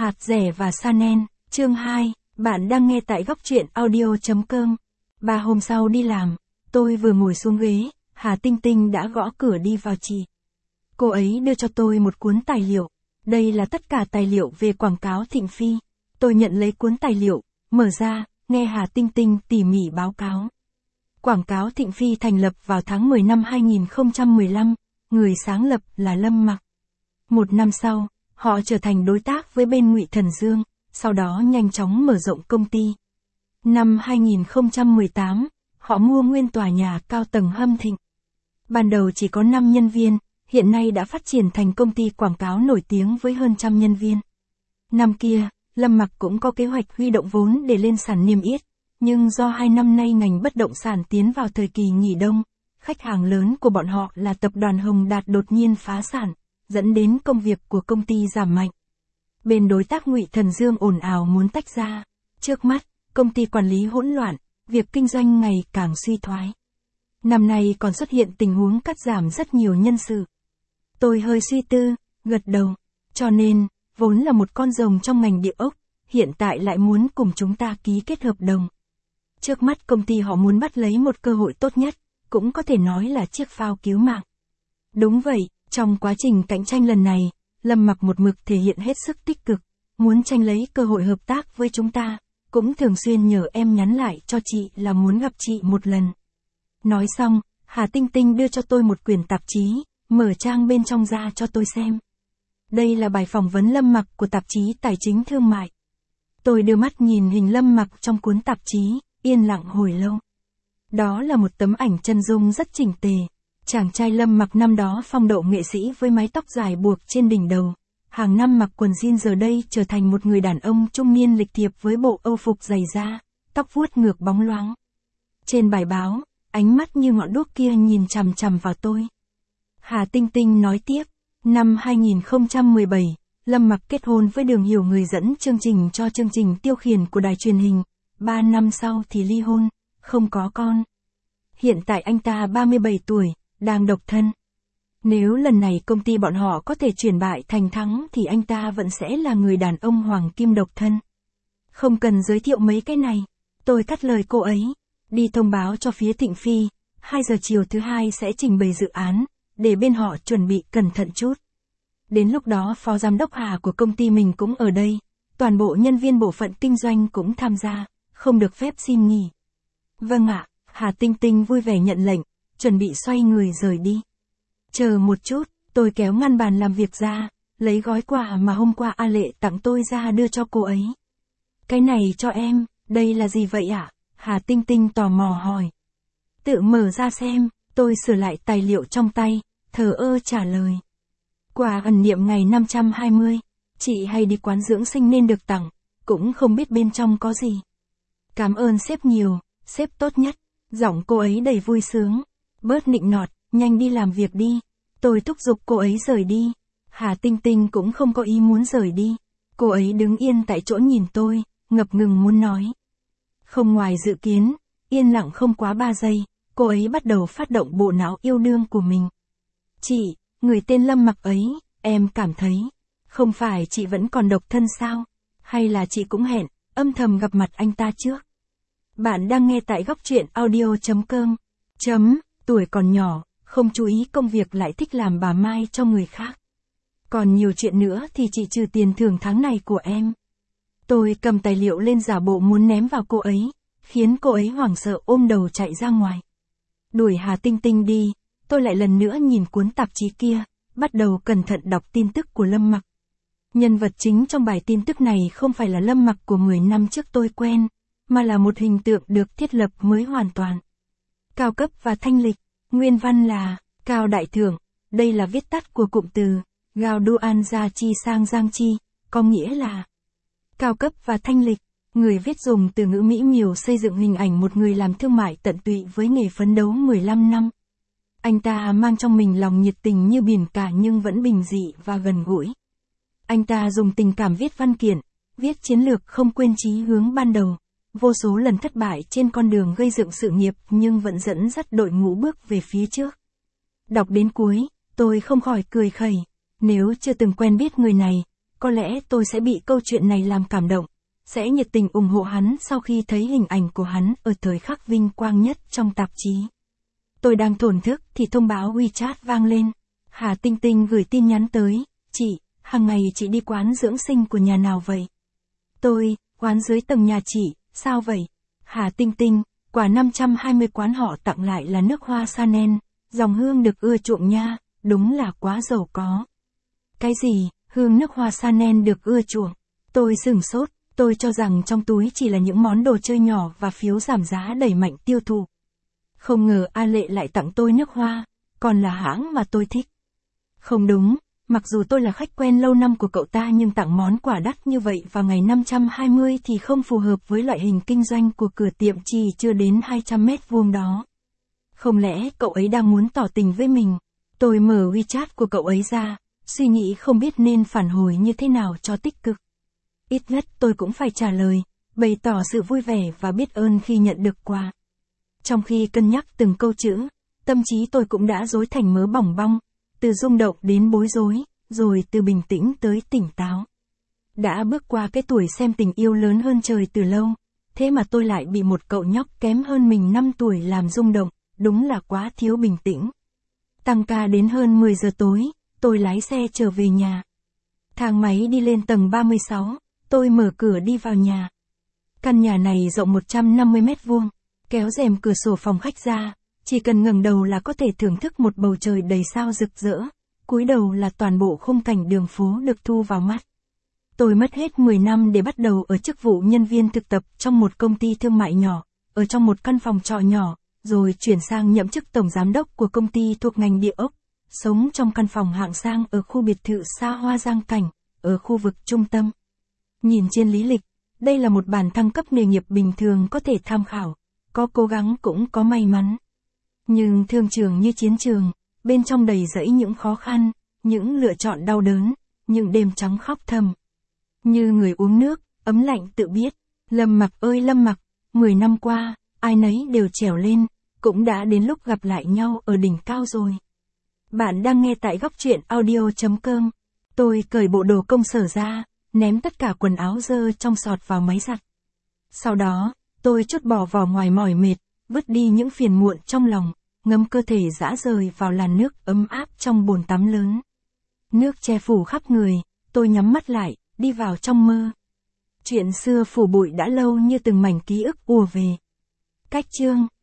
Hạt rẻ và sa nen, chương 2, bạn đang nghe tại góc truyện audio.com. 3 hôm sau đi làm, tôi vừa ngồi xuống ghế, Hà Tinh Tinh đã gõ cửa đi vào chị. Cô ấy đưa cho tôi một cuốn tài liệu. Đây là tất cả tài liệu về quảng cáo Thịnh Phi. Tôi nhận lấy cuốn tài liệu, mở ra, nghe Hà Tinh Tinh tỉ mỉ báo cáo. Quảng cáo Thịnh Phi thành lập vào tháng 10 năm 2015, người sáng lập là Lâm Mặc. Một năm sau, họ trở thành đối tác với bên Ngụy Thần Dương, sau đó nhanh chóng mở rộng công ty. Năm 2018, họ mua nguyên tòa nhà cao tầng Hâm Thịnh. Ban đầu chỉ có 5 nhân viên, hiện nay đã phát triển thành công ty quảng cáo nổi tiếng với hơn 100 nhân viên. Năm kia, Lâm Mặc cũng có kế hoạch huy động vốn để lên sàn niêm yết, nhưng do 2 năm nay ngành bất động sản tiến vào thời kỳ nghỉ đông, khách hàng lớn của bọn họ là tập đoàn Hồng Đạt đột nhiên phá sản, dẫn đến công việc của công ty giảm mạnh. Bên đối tác Ngụy Thần Dương ồn ào muốn tách ra. Trước mắt, công ty quản lý hỗn loạn, việc kinh doanh ngày càng suy thoái. Năm nay còn xuất hiện tình huống cắt giảm rất nhiều nhân sự. Tôi hơi suy tư, gật đầu. Cho nên, vốn là một con rồng trong ngành địa ốc, hiện tại lại muốn cùng chúng ta ký kết hợp đồng. Trước mắt công ty họ muốn bắt lấy một cơ hội tốt nhất, cũng có thể nói là chiếc phao cứu mạng. Đúng vậy, trong quá trình cạnh tranh lần này, Lâm Mặc một mực thể hiện hết sức tích cực, muốn tranh lấy cơ hội hợp tác với chúng ta, cũng thường xuyên nhờ em nhắn lại cho chị là muốn gặp chị một lần. Nói xong, Hà Tinh Tinh đưa cho tôi một quyển tạp chí, mở trang bên trong ra cho tôi xem. Đây là bài phỏng vấn Lâm Mặc của tạp chí Tài chính Thương mại. Tôi đưa mắt nhìn hình Lâm Mặc trong cuốn tạp chí, yên lặng hồi lâu. Đó là một tấm ảnh chân dung rất chỉnh tề. Chàng trai Lâm Mặc năm đó phong độ nghệ sĩ với mái tóc dài buộc trên đỉnh đầu. Hàng năm mặc quần jean giờ đây trở thành một người đàn ông trung niên lịch thiệp với bộ âu phục dày da, tóc vuốt ngược bóng loáng. Trên bài báo, ánh mắt như ngọn đuốc kia nhìn chằm chằm vào tôi. Hà Tinh Tinh nói tiếp, năm 2017, Lâm Mặc kết hôn với Đường Hiểu, người dẫn chương trình cho chương trình tiêu khiển của đài truyền hình. 3 năm sau thì ly hôn, không có con. Hiện tại anh ta 37 tuổi, đang độc thân. Nếu lần này công ty bọn họ có thể chuyển bại thành thắng thì anh ta vẫn sẽ là người đàn ông hoàng kim độc thân. Không cần giới thiệu mấy cái này. Tôi cắt lời cô ấy. Đi thông báo cho phía Thịnh Phi, 2 giờ chiều thứ Hai sẽ trình bày dự án, để bên họ chuẩn bị cẩn thận chút. Đến lúc đó phó giám đốc Hà của công ty mình cũng ở đây, toàn bộ nhân viên bộ phận kinh doanh cũng tham gia, không được phép xin nghỉ. Vâng ạ, Hà Tinh Tinh vui vẻ nhận lệnh, chuẩn bị xoay người rời đi. Chờ một chút, tôi kéo ngăn bàn làm việc ra, lấy gói quà mà hôm qua A Lệ tặng tôi ra đưa cho cô ấy. Cái này cho em, đây là gì vậy ạ? Hà Tinh Tinh tò mò hỏi. Tự mở ra xem, tôi sửa lại tài liệu trong tay, thờ ơ trả lời. Quà ẩn niệm ngày 520, chị hay đi quán dưỡng sinh nên được tặng, cũng không biết bên trong có gì. Cảm ơn sếp nhiều, sếp tốt nhất. Giọng cô ấy đầy vui sướng. Bớt nịnh nọt, nhanh đi làm việc đi. Tôi thúc giục cô ấy rời đi. Hà Tinh Tinh cũng không có ý muốn rời đi. Cô ấy đứng yên tại chỗ nhìn tôi, ngập ngừng muốn nói. Không ngoài dự kiến, yên lặng không quá 3 giây, cô ấy bắt đầu phát động bộ não yêu đương của mình. Chị, người tên Lâm Mặc ấy, em cảm thấy, không phải chị vẫn còn độc thân sao? Hay là chị cũng hẹn, âm thầm gặp mặt anh ta trước? Bạn đang nghe tại góc truyện audio.com. Tuổi còn nhỏ, không chú ý công việc lại thích làm bà Mai cho người khác. Còn nhiều chuyện nữa thì chị trừ tiền thưởng tháng này của em. Tôi cầm tài liệu lên giả bộ muốn ném vào cô ấy, khiến cô ấy hoảng sợ ôm đầu chạy ra ngoài. Đuổi Hà Tinh Tinh đi, tôi lại lần nữa nhìn cuốn tạp chí kia, bắt đầu cẩn thận đọc tin tức của Lâm Mặc. Nhân vật chính trong bài tin tức này không phải là Lâm Mặc của 10 năm trước tôi quen, mà là một hình tượng được thiết lập mới hoàn toàn. Cao cấp và thanh lịch, nguyên văn là, Cao Đại Thượng, đây là viết tắt của cụm từ, Gao Duan Gia Chi Sang Giang Chi, có nghĩa là cao cấp và thanh lịch. Người viết dùng từ ngữ mỹ miều xây dựng hình ảnh một người làm thương mại tận tụy với nghề phấn đấu 15 năm. Anh ta mang trong mình lòng nhiệt tình như biển cả nhưng vẫn bình dị và gần gũi. Anh ta dùng tình cảm viết văn kiện, viết chiến lược không quên chí hướng ban đầu. Vô số lần thất bại trên con đường gây dựng sự nghiệp nhưng vẫn dẫn dắt đội ngũ bước về phía trước. Đọc đến cuối, tôi không khỏi cười khẩy. Nếu chưa từng quen biết người này, có lẽ tôi sẽ bị câu chuyện này làm cảm động, sẽ nhiệt tình ủng hộ hắn sau khi thấy hình ảnh của hắn ở thời khắc vinh quang nhất trong tạp chí. Tôi đang thổn thức thì thông báo WeChat vang lên. Hà Tinh Tinh gửi tin nhắn tới, chị, hàng ngày chị đi quán dưỡng sinh của nhà nào vậy? Tôi, quán dưới tầng nhà chị, sao vậy? Hà Tinh Tinh, quả 520 quán họ tặng lại là nước hoa Chanel, dòng hương được ưa chuộng nha, đúng là quá giàu có. Cái gì, hương nước hoa Chanel được ưa chuộng? Tôi sửng sốt, tôi cho rằng trong túi chỉ là những món đồ chơi nhỏ và phiếu giảm giá đẩy mạnh tiêu thụ. Không ngờ A Lệ lại tặng tôi nước hoa, còn là hãng mà tôi thích. Không đúng, mặc dù tôi là khách quen lâu năm của cậu ta nhưng tặng món quà đắt như vậy vào ngày 520 thì không phù hợp với loại hình kinh doanh của cửa tiệm chỉ chưa đến 200 mét vuông đó. Không lẽ cậu ấy đang muốn tỏ tình với mình? Tôi mở WeChat của cậu ấy ra, suy nghĩ không biết nên phản hồi như thế nào cho tích cực. Ít nhất tôi cũng phải trả lời, bày tỏ sự vui vẻ và biết ơn khi nhận được quà. Trong khi cân nhắc từng câu chữ, tâm trí tôi cũng đã rối thành mớ bỏng bong, từ rung động đến bối rối, rồi từ bình tĩnh tới tỉnh táo. Đã bước qua cái tuổi xem tình yêu lớn hơn trời từ lâu, thế mà tôi lại bị một cậu nhóc kém hơn mình 5 tuổi làm rung động, đúng là quá thiếu bình tĩnh. Tăng ca đến hơn 10 giờ tối, tôi lái xe trở về nhà. Thang máy đi lên tầng 36, tôi mở cửa đi vào nhà. Căn nhà này rộng 150 mét vuông, kéo rèm cửa sổ phòng khách ra, chỉ cần ngẩng đầu là có thể thưởng thức một bầu trời đầy sao rực rỡ, cúi đầu là toàn bộ khung cảnh đường phố được thu vào mắt. Tôi mất hết 10 năm để bắt đầu ở chức vụ nhân viên thực tập trong một công ty thương mại nhỏ, ở trong một căn phòng trọ nhỏ, rồi chuyển sang nhậm chức tổng giám đốc của công ty thuộc ngành địa ốc, sống trong căn phòng hạng sang ở khu biệt thự xa hoa Giang Cảnh, ở khu vực trung tâm. Nhìn trên lý lịch, đây là một bản thăng cấp nghề nghiệp bình thường có thể tham khảo, có cố gắng cũng có may mắn. Nhưng thương trường như chiến trường, bên trong đầy rẫy những khó khăn, những lựa chọn đau đớn, những đêm trắng khóc thầm. Như người uống nước, ấm lạnh tự biết, Lâm Mặc ơi Lâm Mặc, 10 năm qua, ai nấy đều trèo lên, cũng đã đến lúc gặp lại nhau ở đỉnh cao rồi. Bạn đang nghe tại góc truyện audio.com. Tôi cởi bộ đồ công sở ra, ném tất cả quần áo dơ trong sọt vào máy giặt. Sau đó, tôi trút bỏ vỏ ngoài mỏi mệt, vứt đi những phiền muộn trong lòng, ngâm cơ thể rã rời vào làn nước ấm áp trong bồn tắm lớn. Nước che phủ khắp người, tôi nhắm mắt lại, đi vào trong mơ. Chuyện xưa phủ bụi đã lâu như từng mảnh ký ức ùa về. Cách chương